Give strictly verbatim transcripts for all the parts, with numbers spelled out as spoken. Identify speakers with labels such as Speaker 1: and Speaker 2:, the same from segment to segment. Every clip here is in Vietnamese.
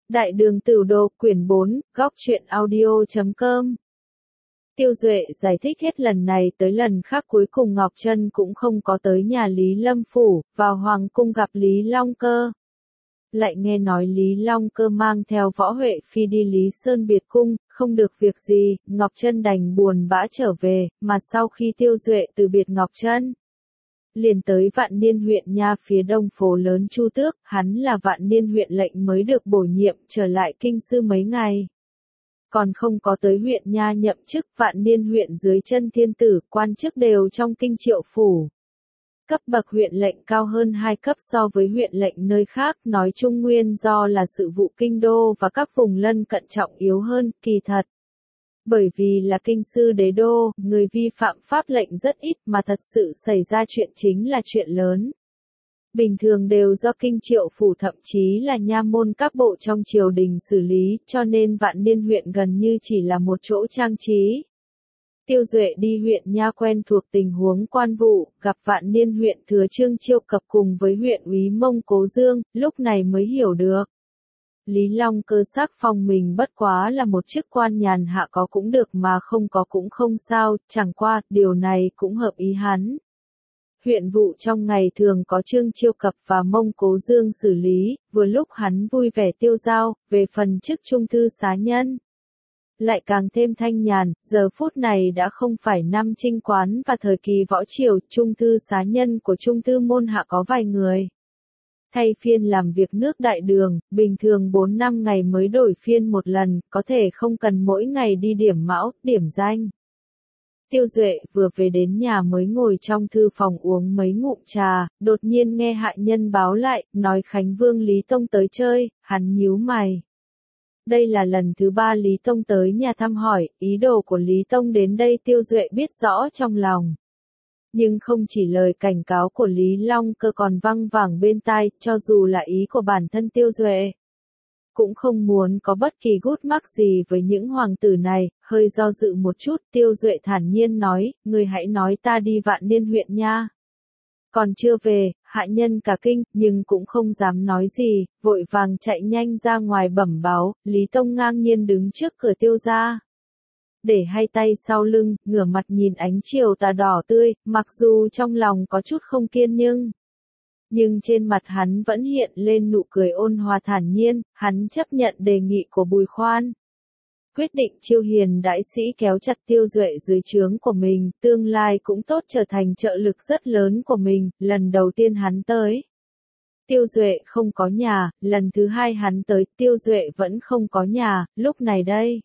Speaker 1: Đại đường Tửu Đồ, quyển bốn, góc truyện audio chấm com. Tiêu Duệ giải thích hết lần này tới lần khác, cuối cùng Ngọc Trân cũng không có tới nhà Lý Lâm phủ, vào hoàng cung gặp Lý Long Cơ. Lại nghe nói Lý Long Cơ mang theo Võ Huệ Phi đi Lý Sơn biệt cung, không được việc gì, Ngọc Trân đành buồn bã trở về, mà sau khi Tiêu Duệ từ biệt Ngọc Trân, liền tới Vạn Niên huyện nha phía đông phố lớn Chu Tước, hắn là Vạn Niên huyện lệnh mới được bổ nhiệm, trở lại kinh sư mấy ngày. Còn không có tới huyện nha nhậm chức, Vạn Niên huyện dưới chân thiên tử, quan chức đều trong kinh Triệu phủ. Cấp bậc huyện lệnh cao hơn hai cấp so với huyện lệnh nơi khác, nói chung nguyên do là sự vụ kinh đô và các vùng lân cận trọng yếu hơn, kỳ thật. Bởi vì là kinh sư đế đô, người vi phạm pháp lệnh rất ít, mà thật sự xảy ra chuyện chính là chuyện lớn. Bình thường đều do kinh Triệu phủ thậm chí là nha môn các bộ trong triều đình xử lý, cho nên Vạn Niên huyện gần như chỉ là một chỗ trang trí. Tiêu Duệ đi huyện nha quen thuộc tình huống quan vụ, gặp Vạn Niên huyện thừa Trương Chiêu Cập cùng với huyện úy Mông Cố Dương, lúc này mới hiểu được. Lý Long Cơ sắc phong mình bất quá là một chức quan nhàn hạ, có cũng được mà không có cũng không sao, chẳng qua, điều này cũng hợp ý hắn. Huyện vụ trong ngày thường có Trương Chiêu Cập và Mông Cố Dương xử lý, vừa lúc hắn vui vẻ tiêu dao, về phần chức trung thư xá nhân. Lại càng thêm thanh nhàn, giờ phút này đã không phải năm Trinh Quán và thời kỳ võ triều, trung thư xá nhân của trung thư môn hạ có vài người. Thay phiên làm việc nước đại đường, bình thường bốn năm ngày mới đổi phiên một lần, có thể không cần mỗi ngày đi điểm mão, điểm danh. Tiêu Duệ vừa về đến nhà mới ngồi trong thư phòng uống mấy ngụm trà, đột nhiên nghe hạ nhân báo lại, nói Khánh Vương Lý Tông tới chơi, hắn nhíu mày. Đây là lần thứ ba Lý Tông tới nhà thăm hỏi, ý đồ của Lý Tông đến đây Tiêu Duệ biết rõ trong lòng. Nhưng không chỉ lời cảnh cáo của Lý Long Cơ còn văng vẳng bên tai, cho dù là ý của bản thân Tiêu Duệ. Cũng không muốn có bất kỳ gút mắc gì với những hoàng tử này, hơi do dự một chút, Tiêu Duệ thản nhiên nói, người hãy nói ta đi Vạn Niên huyện nha. Còn chưa về, hạ nhân cả kinh, nhưng cũng không dám nói gì, vội vàng chạy nhanh ra ngoài bẩm báo, Lý Tông ngang nhiên đứng trước cửa Tiêu gia. Để hai tay sau lưng, ngửa mặt nhìn ánh chiều tà đỏ tươi, mặc dù trong lòng có chút không kiên nhưng... Nhưng trên mặt hắn vẫn hiện lên nụ cười ôn hòa thản nhiên, hắn chấp nhận đề nghị của Bùi Khoan. Quyết định chiêu hiền đãi sĩ kéo chặt Tiêu Duệ dưới trướng của mình, tương lai cũng tốt trở thành trợ lực rất lớn của mình, lần đầu tiên hắn tới. Tiêu Duệ không có nhà, lần thứ hai hắn tới, Tiêu Duệ vẫn không có nhà, lúc này đây.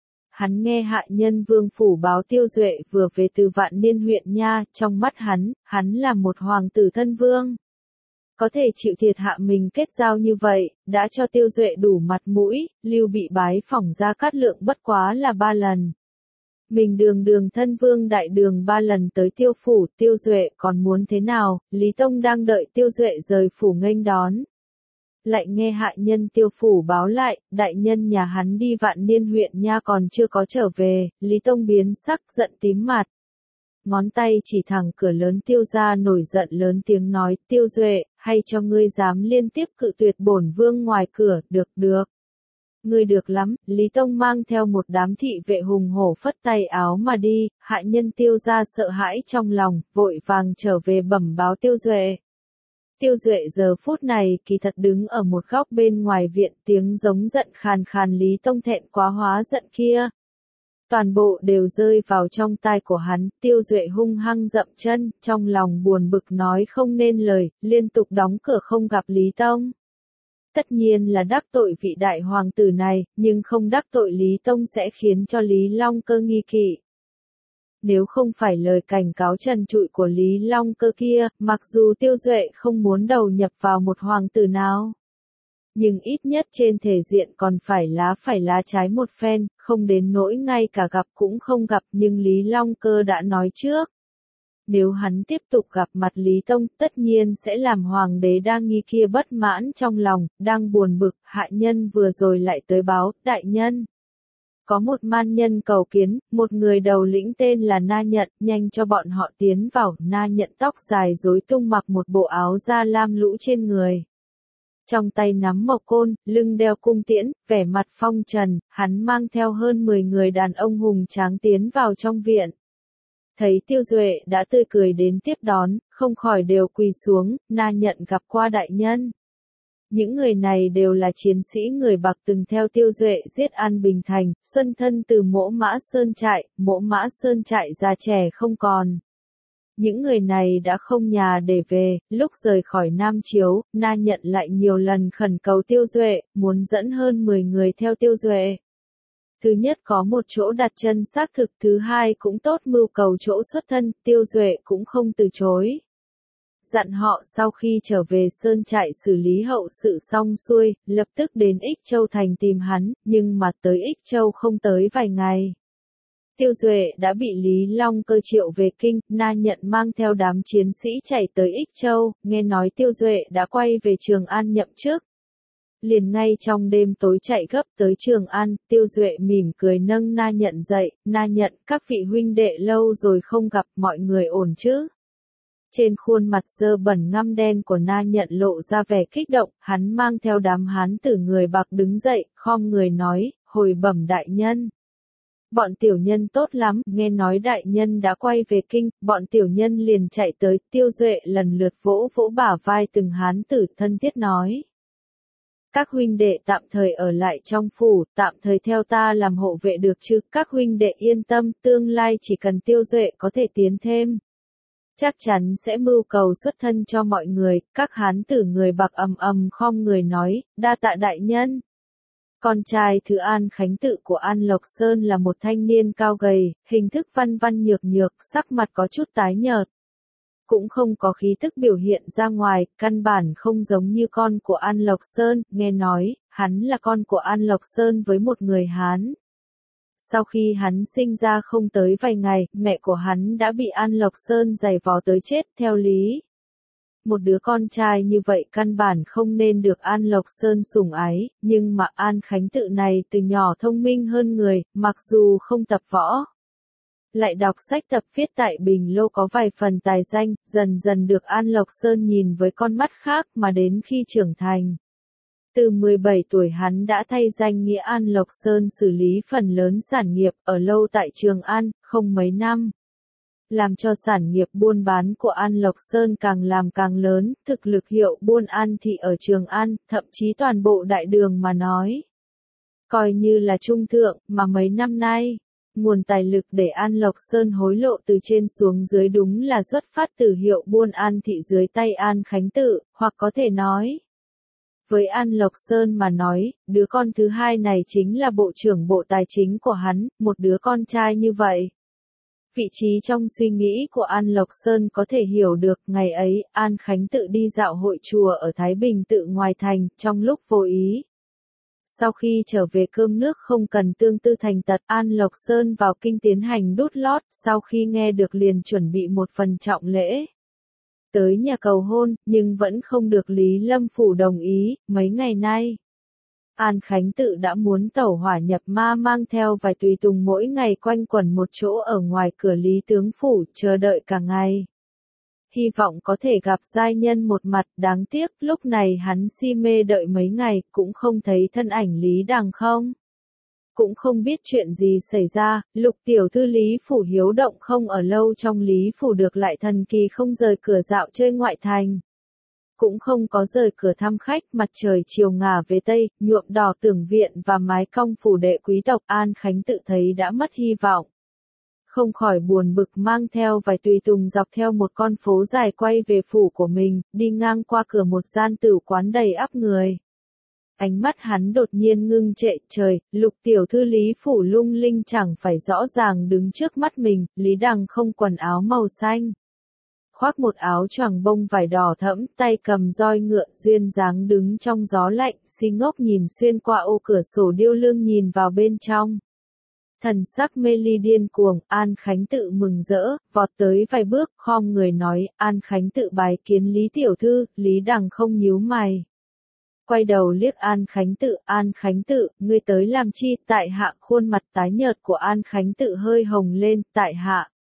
Speaker 1: Hắn nghe hạ nhân vương phủ báo Tiêu Duệ vừa về từ Vạn Niên huyện nha, trong mắt hắn, hắn là một hoàng tử thân vương. Có thể chịu thiệt hạ mình kết giao như vậy, đã cho Tiêu Duệ đủ mặt mũi, Lưu Bị bái phỏng Gia Cát Lượng bất quá là ba lần. Mình đường đường thân vương đại đường ba lần tới Tiêu phủ, Tiêu Duệ còn muốn thế nào, Lý Tông đang đợi Tiêu Duệ rời phủ nghênh đón. Lại nghe hạ nhân Tiêu phủ báo lại, đại nhân nhà hắn đi Vạn Niên huyện nha còn chưa có trở về, Lý Tông biến sắc giận tím mặt. Ngón tay chỉ thẳng cửa lớn Tiêu gia nổi giận lớn tiếng nói, Tiêu Duệ, hay cho ngươi dám liên tiếp cự tuyệt bổn vương ngoài cửa, được được. Ngươi được lắm, Lý Tông mang theo một đám thị vệ hùng hổ phất tay áo mà đi, hạ nhân Tiêu gia sợ hãi trong lòng, vội vàng trở về bẩm báo Tiêu Duệ. Tiêu Duệ giờ phút này kỳ thật đứng ở một góc bên ngoài viện, tiếng giống giận khàn khàn Lý Tông thẹn quá hóa giận kia. Toàn bộ đều rơi vào trong tai của hắn, Tiêu Duệ hung hăng dậm chân, trong lòng buồn bực nói không nên lời, liên tục đóng cửa không gặp Lý Tông. Tất nhiên là đắc tội vị đại hoàng tử này, nhưng không đắc tội Lý Tông sẽ khiến cho Lý Long Cơ nghi kỵ. Nếu không phải lời cảnh cáo trần trụi của Lý Long Cơ kia, mặc dù Tiêu Duệ không muốn đầu nhập vào một hoàng tử nào, nhưng ít nhất trên thể diện còn phải lá phải lá trái một phen, không đến nỗi ngay cả gặp cũng không gặp, nhưng Lý Long Cơ đã nói trước. Nếu hắn tiếp tục gặp mặt Lý Tông, tất nhiên sẽ làm hoàng đế đang nghi kia bất mãn trong lòng, đang buồn bực, hạ nhân vừa rồi lại tới báo, đại nhân. Có một man nhân cầu kiến, một người đầu lĩnh tên là Na Nhận, nhanh cho bọn họ tiến vào, Na Nhận tóc dài rối tung mặc một bộ áo da lam lũ trên người. Trong tay nắm mộc côn, lưng đeo cung tiễn, vẻ mặt phong trần, hắn mang theo hơn mười người đàn ông hùng tráng tiến vào trong viện. Thấy Tiêu Duệ đã tươi cười đến tiếp đón, không khỏi đều quỳ xuống, na nhận gặp qua đại nhân. Những người này đều là chiến sĩ người Bạc từng theo Tiêu Duệ giết An Bình Thành, xuân thân từ Mỗ Mã Sơn trại, Mỗ Mã Sơn trại già trẻ không còn. Những người này đã không nhà để về, lúc rời khỏi Nam Chiếu, na nhận lại nhiều lần khẩn cầu Tiêu Duệ, muốn dẫn hơn mười người theo Tiêu Duệ. Thứ nhất có một chỗ đặt chân xác thực, thứ hai cũng tốt mưu cầu chỗ xuất thân, Tiêu Duệ cũng không từ chối. Dặn họ sau khi trở về Sơn trại xử lý hậu sự xong xuôi, lập tức đến Ích Châu thành tìm hắn, nhưng mà tới Ích Châu không tới vài ngày. Tiêu Duệ đã bị Lý Long Cơ triệu về kinh, na nhận mang theo đám chiến sĩ chạy tới Ích Châu, nghe nói Tiêu Duệ đã quay về Trường An nhậm chức. Liền ngay trong đêm tối chạy gấp tới Trường An, Tiêu Duệ mỉm cười nâng na nhận dậy, na nhận các vị huynh đệ lâu rồi không gặp, mọi người ổn chứ. Trên khuôn mặt dơ bẩn ngăm đen của na nhận lộ ra vẻ kích động, hắn mang theo đám hán tử người Bạc đứng dậy, khom người nói, hồi bẩm đại nhân. Bọn tiểu nhân tốt lắm, nghe nói đại nhân đã quay về kinh, bọn tiểu nhân liền chạy tới, Tiêu Duệ lần lượt vỗ vỗ bả vai từng hán tử thân thiết nói. Các huynh đệ tạm thời ở lại trong phủ, tạm thời theo ta làm hộ vệ được chứ, các huynh đệ yên tâm, tương lai chỉ cần Tiêu Duệ có thể tiến thêm. Chắc chắn sẽ mưu cầu xuất thân cho mọi người, các hán tử người Bạc ầm ầm khom người nói, đa tạ đại nhân. Con trai thứ An Khánh Tự của An Lộc Sơn là một thanh niên cao gầy, hình thức văn văn nhược nhược, sắc mặt có chút tái nhợt. Cũng không có khí tức biểu hiện ra ngoài, căn bản không giống như con của An Lộc Sơn, nghe nói, hắn là con của An Lộc Sơn với một người Hán. Sau khi hắn sinh ra không tới vài ngày, mẹ của hắn đã bị An Lộc Sơn giày vò tới chết, theo lý. Một đứa con trai như vậy căn bản không nên được An Lộc Sơn sủng ái, nhưng mà An Khánh Tự này từ nhỏ thông minh hơn người, mặc dù không tập võ. Lại đọc sách tập viết tại Bình Lô có vài phần tài danh, dần dần được An Lộc Sơn nhìn với con mắt khác mà đến khi trưởng thành. Từ mười bảy tuổi hắn đã thay danh nghĩa An Lộc Sơn xử lý phần lớn sản nghiệp ở lâu tại Trường An, không mấy năm. Làm cho sản nghiệp buôn bán của An Lộc Sơn càng làm càng lớn, thực lực hiệu buôn An thị ở Trường An, thậm chí toàn bộ đại đường mà nói. Coi như là trung thượng, mà mấy năm nay, nguồn tài lực để An Lộc Sơn hối lộ từ trên xuống dưới đúng là xuất phát từ hiệu buôn An thị dưới tay An Khánh Tự, hoặc có thể nói. Với An Lộc Sơn mà nói, đứa con thứ hai này chính là bộ trưởng bộ tài chính của hắn, một đứa con trai như vậy. Vị trí trong suy nghĩ của An Lộc Sơn có thể hiểu được, ngày ấy, An Khánh Tự đi dạo hội chùa ở Thái Bình Tự ngoài thành, trong lúc vô ý. Sau khi trở về cơm nước không cần tương tư thành tật, An Lộc Sơn vào kinh tiến hành đút lót, sau khi nghe được liền chuẩn bị một phần trọng lễ. Tới nhà cầu hôn, nhưng vẫn không được Lý Lâm Phủ đồng ý, mấy ngày nay. An Khánh Tự đã muốn tẩu hỏa nhập ma mang theo vài tùy tùng mỗi ngày quanh quẩn một chỗ ở ngoài cửa Lý Tướng Phủ, chờ đợi cả ngày. Hy vọng có thể gặp giai nhân một mặt, đáng tiếc lúc này hắn si mê đợi mấy ngày, cũng không thấy thân ảnh Lý Đằng không. Cũng không biết chuyện gì xảy ra, Lục tiểu thư Lý Phủ hiếu động không ở lâu trong Lý Phủ được lại thần kỳ không rời cửa dạo chơi ngoại thành. Cũng không có rời cửa thăm khách, mặt trời chiều ngả về Tây, nhuộm đỏ tường viện và mái cong phủ đệ quý tộc. An Khánh Tự thấy đã mất hy vọng. Không khỏi buồn bực mang theo vài tùy tùng dọc theo một con phố dài quay về phủ của mình, đi ngang qua cửa một gian tửu quán đầy ắp người. Ánh mắt hắn đột nhiên ngưng trệ, trời, Lục tiểu thư Lý Phủ lung linh chẳng phải rõ ràng đứng trước mắt mình, Lý Đằng không quần áo màu xanh. Khoác một áo choàng bông vải đỏ thẫm, tay cầm roi ngựa, duyên dáng đứng trong gió lạnh, si ngốc nhìn xuyên qua ô cửa sổ điêu lương nhìn vào bên trong. Thần sắc mê ly điên cuồng, An Khánh Tự mừng rỡ, vọt tới vài bước, khom người nói, An Khánh Tự bái kiến Lý tiểu thư, Lý Đằng không nhíu mày. Quay đầu liếc An Khánh Tự, An Khánh Tự, ngươi tới làm chi, tại hạ khuôn mặt tái nhợt của An Khánh Tự hơi hồng lên, tại hạ.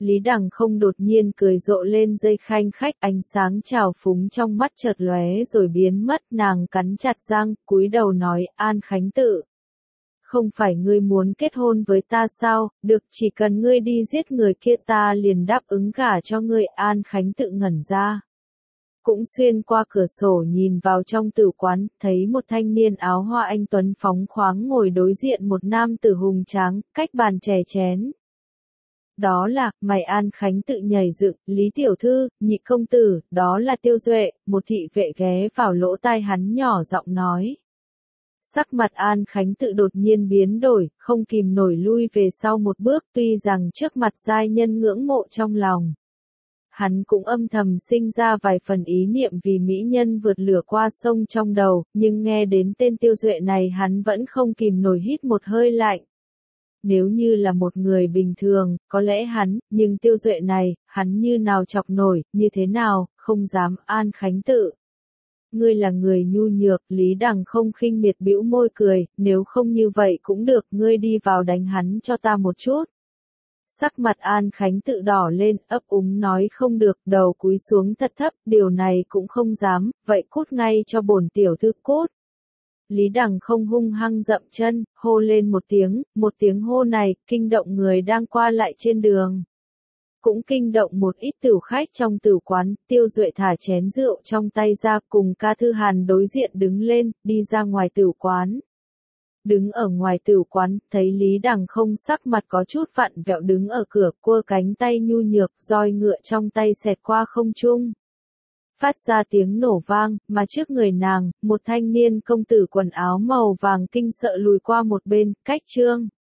Speaker 1: Lý Đằng không đột nhiên cười rộ lên dây khanh khách, ánh sáng trào phúng trong mắt chợt lóe rồi biến mất, nàng cắn chặt răng, cúi đầu nói, An Khánh Tự. Không phải ngươi muốn kết hôn với ta sao, được chỉ cần ngươi đi giết người kia ta liền đáp ứng gả cho ngươi. An Khánh Tự ngẩn ra. Cũng xuyên qua cửa sổ nhìn vào trong tử quán, thấy một thanh niên áo hoa anh tuấn phóng khoáng ngồi đối diện một nam tử hùng tráng, cách bàn chè chén. Đó là, mày An Khánh Tự nhảy dựng, Lý Tiểu Thư, nhị công tử, đó là Tiêu Duệ, một thị vệ ghé vào lỗ tai hắn nhỏ giọng nói. Sắc mặt An Khánh Tự đột nhiên biến đổi, không kìm nổi lui về sau một bước, tuy rằng trước mặt giai nhân ngưỡng mộ trong lòng. Hắn cũng âm thầm sinh ra vài phần ý niệm vì mỹ nhân vượt lửa qua sông trong đầu, nhưng nghe đến tên Tiêu Duệ này hắn vẫn không kìm nổi hít một hơi lạnh. Nếu như là một người bình thường, có lẽ hắn, nhưng Tiêu Duệ này, hắn như nào chọc nổi, như thế nào, không dám. An Khánh Tự. Ngươi là người nhu nhược, Lý Đằng không khinh miệt bĩu môi cười, nếu không như vậy cũng được, ngươi đi vào đánh hắn cho ta một chút. Sắc mặt An Khánh Tự đỏ lên, ấp úng nói không được, đầu cúi xuống thật thấp, điều này cũng không dám, vậy cút ngay cho bổn tiểu thư cút. Lý Đằng không hung hăng dậm chân, hô lên một tiếng, một tiếng hô này, kinh động người đang qua lại trên đường. Cũng kinh động một ít tửu khách trong tửu quán, Tiêu Duệ thả chén rượu trong tay ra cùng Ca Thư Hàn đối diện đứng lên, đi ra ngoài tửu quán. Đứng ở ngoài tửu quán, thấy Lý Đằng không sắc mặt có chút vặn vẹo đứng ở cửa, quơ cánh tay nhu nhược, roi ngựa trong tay xẹt qua không trung. Phát ra tiếng nổ vang, mà trước người nàng, một thanh niên công tử quần áo màu vàng kinh sợ lùi qua một bên, cách Trương